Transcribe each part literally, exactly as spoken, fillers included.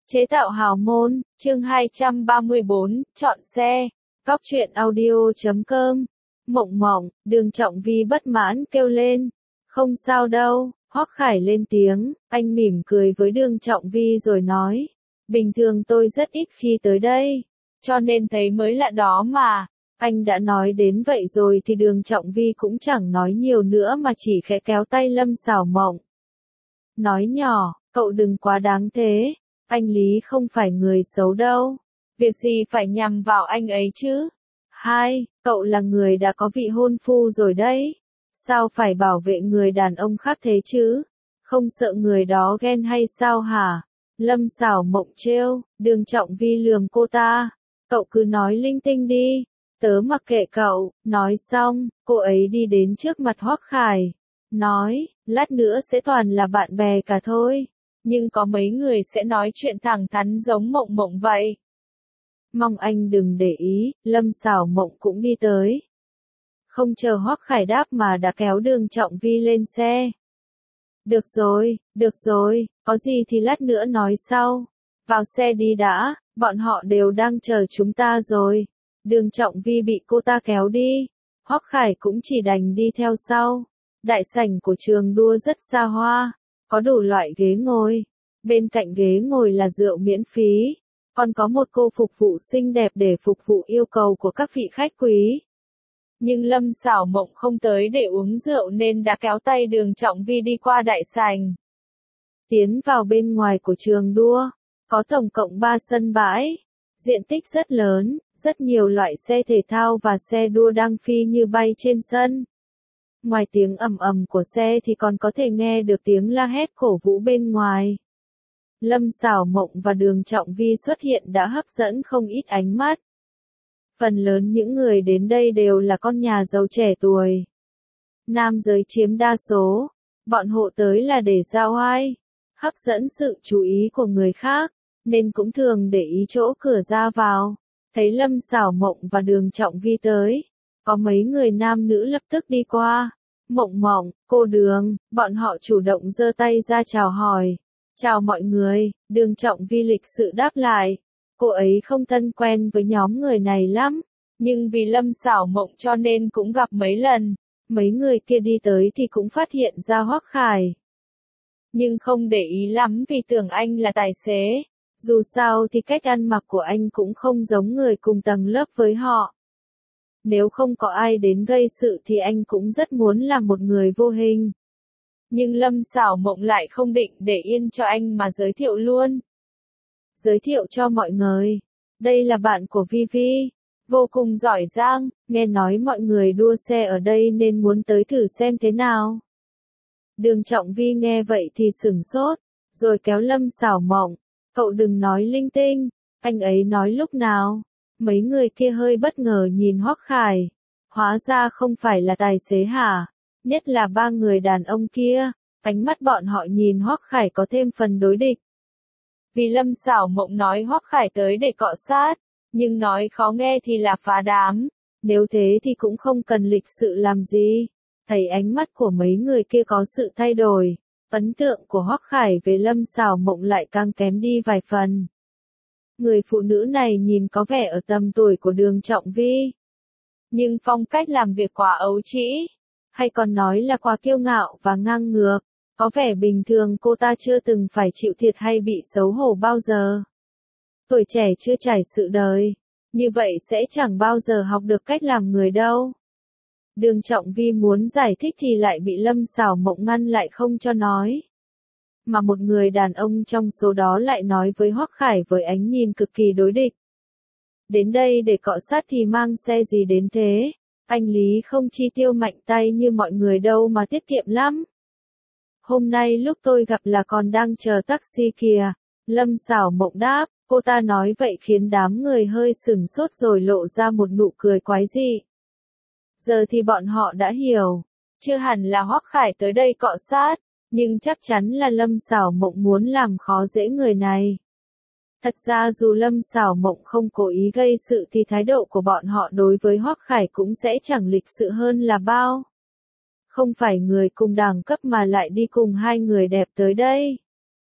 Chế tạo hào môn, chương hai trăm ba mươi bốn, chọn xe. Góc truyện audio chấm com. Mộng mộng, Đường Trọng Vi bất mãn kêu lên. Không sao đâu, Hoắc Khải lên tiếng, anh mỉm cười với Đường Trọng Vi rồi nói. Bình thường tôi rất ít khi tới đây, cho nên thấy mới lạ đó mà. Anh đã nói đến vậy rồi thì Đường Trọng Vi cũng chẳng nói nhiều nữa mà chỉ khẽ kéo tay Lâm Sảo Mộng. Nói nhỏ, cậu đừng quá đáng thế. Anh Lý không phải người xấu đâu. Việc gì phải nhằm vào anh ấy chứ? Hai, cậu là người đã có vị hôn phu rồi đấy. Sao phải bảo vệ người đàn ông khác thế chứ? Không sợ người đó ghen hay sao hả? Lâm Sảo Mộng trêu, Đường Trọng Vi lườm cô ta. Cậu cứ nói linh tinh đi. Tớ mặc kệ cậu. Nói xong, cô ấy đi đến trước mặt Hoắc Khải. Nói, lát nữa sẽ toàn là bạn bè cả thôi. Nhưng có mấy người sẽ nói chuyện thẳng thắn giống Mộng Mộng vậy. Mong anh đừng để ý, Lâm Sảo Mộng cũng đi tới. Không chờ Hoắc Khải đáp mà đã kéo Đường Trọng Vi lên xe. Được rồi, được rồi, có gì thì lát nữa nói sau. Vào xe đi đã, bọn họ đều đang chờ chúng ta rồi. Đường Trọng Vi bị cô ta kéo đi. Hoắc Khải cũng chỉ đành đi theo sau. Đại sảnh của trường đua rất xa hoa. Có đủ loại ghế ngồi. Bên cạnh ghế ngồi là rượu miễn phí. Còn có một cô phục vụ xinh đẹp để phục vụ yêu cầu của các vị khách quý. Nhưng Lâm Sảo Mộng không tới để uống rượu nên đã kéo tay Đường Trọng Vi đi qua đại sảnh. Tiến vào bên ngoài của trường đua. Có tổng cộng ba sân bãi. Diện tích rất lớn, rất nhiều loại xe thể thao và xe đua đang phi như bay trên sân. Ngoài tiếng ầm ầm của xe thì còn có thể nghe được tiếng la hét cổ vũ bên ngoài. Lâm Sảo Mộng và Đường Trọng Vi xuất hiện đã hấp dẫn không ít ánh mắt. Phần lớn những người đến đây đều là con nhà giàu trẻ tuổi. Nam giới chiếm đa số, bọn họ tới là để giao oai, hấp dẫn sự chú ý của người khác, nên cũng thường để ý chỗ cửa ra vào. Thấy Lâm Sảo Mộng và Đường Trọng Vi tới, có mấy người nam nữ lập tức đi qua. Mộng Mộng, cô Đường, bọn họ chủ động giơ tay ra chào hỏi. Chào mọi người, Đường Trọng Vi lịch sự đáp lại. Cô ấy không thân quen với nhóm người này lắm, nhưng vì Lâm Sảo Mộng cho nên cũng gặp mấy lần. Mấy người kia đi tới thì cũng phát hiện ra Hoắc Khải. Nhưng không để ý lắm vì tưởng anh là tài xế. Dù sao thì cách ăn mặc của anh cũng không giống người cùng tầng lớp với họ. Nếu không có ai đến gây sự thì anh cũng rất muốn làm một người vô hình. Nhưng Lâm Sảo Mộng lại không định để yên cho anh mà giới thiệu luôn. Giới thiệu cho mọi người. Đây là bạn của Vi Vi. Vô cùng giỏi giang, nghe nói mọi người đua xe ở đây nên muốn tới thử xem thế nào. Đường Trọng Vi nghe vậy thì sửng sốt, rồi kéo Lâm Sảo Mộng. Cậu đừng nói linh tinh, anh ấy nói lúc nào. Mấy người kia hơi bất ngờ nhìn Hoắc Khải. Hóa ra không phải là tài xế hả? Nhất là ba người đàn ông kia, ánh mắt bọn họ nhìn Hoắc Khải có thêm phần đối địch. Vì Lâm Sảo Mộng nói Hoắc Khải tới để cọ sát, nhưng nói khó nghe thì là phá đám. Nếu thế thì cũng không cần lịch sự làm gì. Thấy ánh mắt của mấy người kia có sự thay đổi, ấn tượng của Hoắc Khải về Lâm Sảo Mộng lại càng kém đi vài phần. Người phụ nữ này nhìn có vẻ ở tầm tuổi của Đường Trọng Vi. Nhưng phong cách làm việc quá ấu trĩ, hay còn nói là quá kiêu ngạo và ngang ngược, có vẻ bình thường cô ta chưa từng phải chịu thiệt hay bị xấu hổ bao giờ. Tuổi trẻ chưa trải sự đời, như vậy sẽ chẳng bao giờ học được cách làm người đâu. Đường Trọng Vi muốn giải thích thì lại bị Lâm Sảo Mộng ngăn lại không cho nói. Mà một người đàn ông trong số đó lại nói với Hoắc Khải với ánh nhìn cực kỳ đối địch. Đến đây để cọ sát thì mang xe gì đến thế? Anh Lý không chi tiêu mạnh tay như mọi người đâu mà tiết kiệm lắm. Hôm nay lúc tôi gặp là còn đang chờ taxi kìa. Lâm Sảo Mộng đáp, cô ta nói vậy khiến đám người hơi sửng sốt rồi lộ ra một nụ cười quái dị. Giờ thì bọn họ đã hiểu, chưa hẳn là Hoắc Khải tới đây cọ sát, nhưng chắc chắn là Lâm Sảo Mộng muốn làm khó dễ người này. Thật ra dù Lâm Sảo Mộng không cố ý gây sự thì thái độ của bọn họ đối với Hoắc Khải cũng sẽ chẳng lịch sự hơn là bao. Không phải người cùng đẳng cấp mà lại đi cùng hai người đẹp tới đây.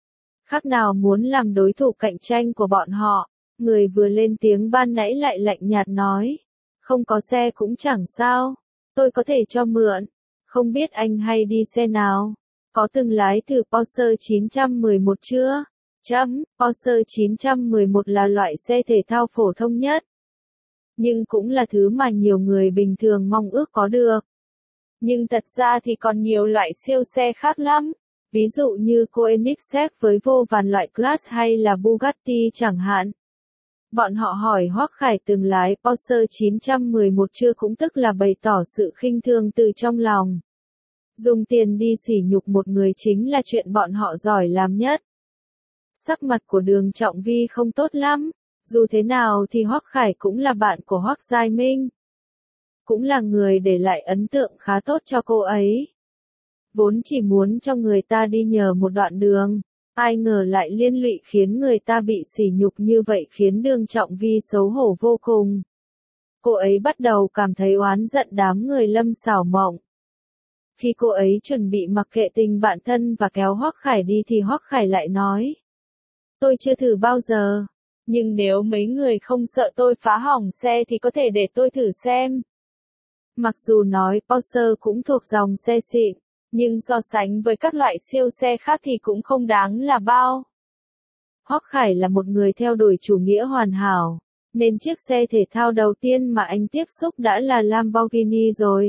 Khác nào muốn làm đối thủ cạnh tranh của bọn họ. Người vừa lên tiếng ban nãy lại lạnh nhạt nói. Không có xe cũng chẳng sao. Tôi có thể cho mượn. Không biết anh hay đi xe nào? Có từng lái thử Porsche chín một một chưa? Chấm, Porsche chín một một là loại xe thể thao phổ thông nhất. Nhưng cũng là thứ mà nhiều người bình thường mong ước có được. Nhưng thật ra thì còn nhiều loại siêu xe khác lắm. Ví dụ như Koenigsegg với vô vàn loại class hay là Bugatti chẳng hạn. Bọn họ hỏi Hoắc Khải từng lái Porsche chín một một chưa, cũng tức là bày tỏ sự khinh thường từ trong lòng. Dùng tiền đi sỉ nhục một người chính là chuyện bọn họ giỏi làm nhất. Sắc mặt của Đường Trọng Vi không tốt lắm. Dù thế nào thì Hoắc Khải cũng là bạn của Hoắc Giai Minh. Cũng là người để lại ấn tượng khá tốt cho cô ấy. Vốn chỉ muốn cho người ta đi nhờ một đoạn đường. Ai ngờ lại liên lụy khiến người ta bị sỉ nhục như vậy, khiến Đường Trọng Vi xấu hổ vô cùng. Cô ấy bắt đầu cảm thấy oán giận đám người Lâm Sảo Mộng. Khi cô ấy chuẩn bị mặc kệ tình bạn thân và kéo Hoắc Khải đi thì Hoắc Khải lại nói. Tôi chưa thử bao giờ. Nhưng nếu mấy người không sợ tôi phá hỏng xe thì có thể để tôi thử xem. Mặc dù nói Porsche cũng thuộc dòng xe xịn, nhưng so sánh với các loại siêu xe khác thì cũng không đáng là bao. Hoắc Khải là một người theo đuổi chủ nghĩa hoàn hảo, nên chiếc xe thể thao đầu tiên mà anh tiếp xúc đã là Lamborghini rồi.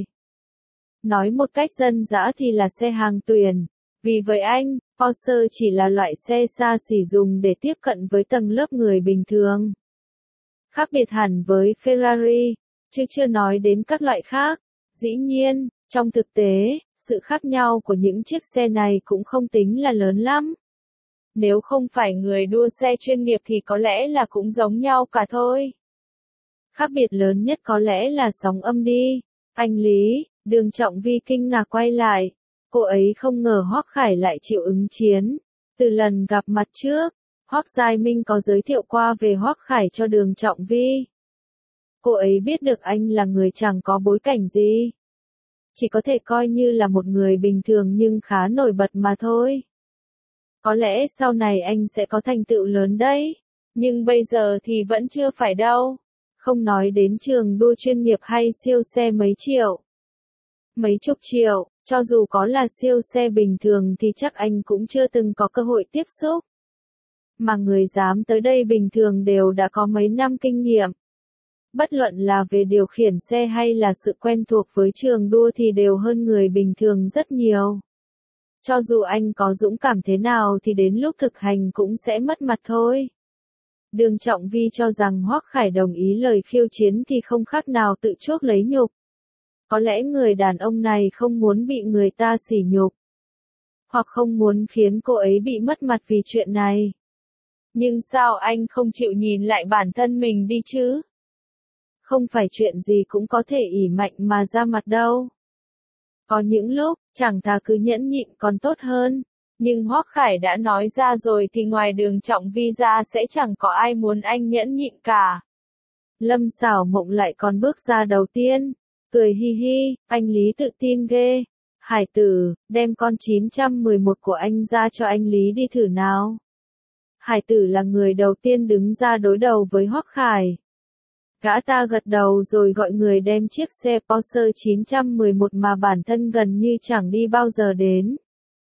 Nói một cách dân dã thì là xe hàng tuyền. Vì với anh, Porsche chỉ là loại xe xa xỉ dùng để tiếp cận với tầng lớp người bình thường. Khác biệt hẳn với Ferrari, chứ chưa nói đến các loại khác. Dĩ nhiên, trong thực tế, sự khác nhau của những chiếc xe này cũng không tính là lớn lắm. Nếu không phải người đua xe chuyên nghiệp thì có lẽ là cũng giống nhau cả thôi. Khác biệt lớn nhất có lẽ là sóng âm đi. Anh Lý, Đường Trọng Vi kinh ngạc quay lại. Cô ấy không ngờ Hoắc Khải lại chịu ứng chiến. Từ lần gặp mặt trước, Hoắc Giai Minh có giới thiệu qua về Hoắc Khải cho Đường Trọng Vi. Cô ấy biết được anh là người chẳng có bối cảnh gì. Chỉ có thể coi như là một người bình thường nhưng khá nổi bật mà thôi. Có lẽ sau này anh sẽ có thành tựu lớn đấy. Nhưng bây giờ thì vẫn chưa phải đâu. Không nói đến trường đua chuyên nghiệp hay siêu xe mấy triệu. Mấy chục triệu, cho dù có là siêu xe bình thường thì chắc anh cũng chưa từng có cơ hội tiếp xúc. Mà người dám tới đây bình thường đều đã có mấy năm kinh nghiệm. Bất luận là về điều khiển xe hay là sự quen thuộc với trường đua thì đều hơn người bình thường rất nhiều. Cho dù anh có dũng cảm thế nào thì đến lúc thực hành cũng sẽ mất mặt thôi. Đường Trọng Vi cho rằng Hoắc Khải đồng ý lời khiêu chiến thì không khác nào tự chuốc lấy nhục. Có lẽ người đàn ông này không muốn bị người ta sỉ nhục. Hoặc không muốn khiến cô ấy bị mất mặt vì chuyện này. Nhưng sao anh không chịu nhìn lại bản thân mình đi chứ? Không phải chuyện gì cũng có thể ỷ mạnh mà ra mặt đâu. Có những lúc, chẳng thà cứ nhẫn nhịn còn tốt hơn. Nhưng Hoắc Khải đã nói ra rồi thì ngoài Đường Trọng Vi ra sẽ chẳng có ai muốn anh nhẫn nhịn cả. Lâm Sảo Mộng lại còn bước ra đầu tiên. Cười hi hi, anh Lý tự tin ghê. Hải tử, đem con chín một một của anh ra cho anh Lý đi thử nào. Hải tử là người đầu tiên đứng ra đối đầu với Hoắc Khải. Gã ta gật đầu rồi gọi người đem chiếc xe Porsche chín một một mà bản thân gần như chẳng đi bao giờ đến.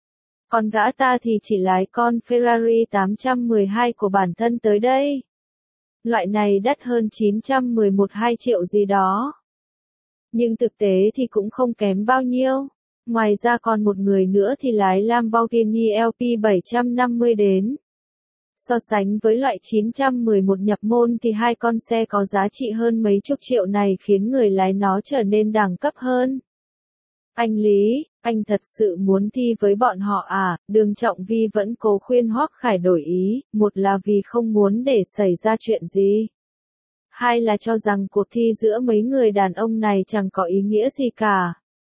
Còn gã ta thì chỉ lái con Ferrari tám một hai của bản thân tới đây. Loại này đắt hơn chín một một hai triệu gì đó. Nhưng thực tế thì cũng không kém bao nhiêu. Ngoài ra còn một người nữa thì lái Lamborghini L P bảy năm mươi đến. So sánh với loại chín một một nhập môn thì hai con xe có giá trị hơn mấy chục triệu này khiến người lái nó trở nên đẳng cấp hơn. Anh Lý, anh thật sự muốn thi với bọn họ à? Đường Trọng Vi vẫn cố khuyên Hoắc Khải đổi ý, một là vì không muốn để xảy ra chuyện gì. Hai là cho rằng cuộc thi giữa mấy người đàn ông này chẳng có ý nghĩa gì cả.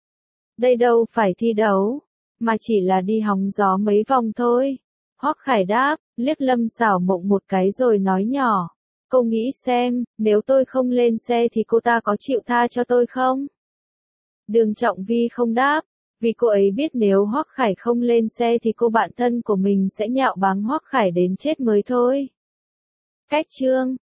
Đây đâu phải thi đấu, mà chỉ là đi hóng gió mấy vòng thôi. Hoắc Khải đáp, liếc Lâm Sảo Mộng một cái rồi nói nhỏ. Cô nghĩ xem, nếu tôi không lên xe thì cô ta có chịu tha cho tôi không? Đường Trọng Vi không đáp, Vì cô ấy biết nếu Hoắc Khải không lên xe thì cô bạn thân của mình sẽ nhạo báng Hoắc Khải đến chết mới thôi. Cách chương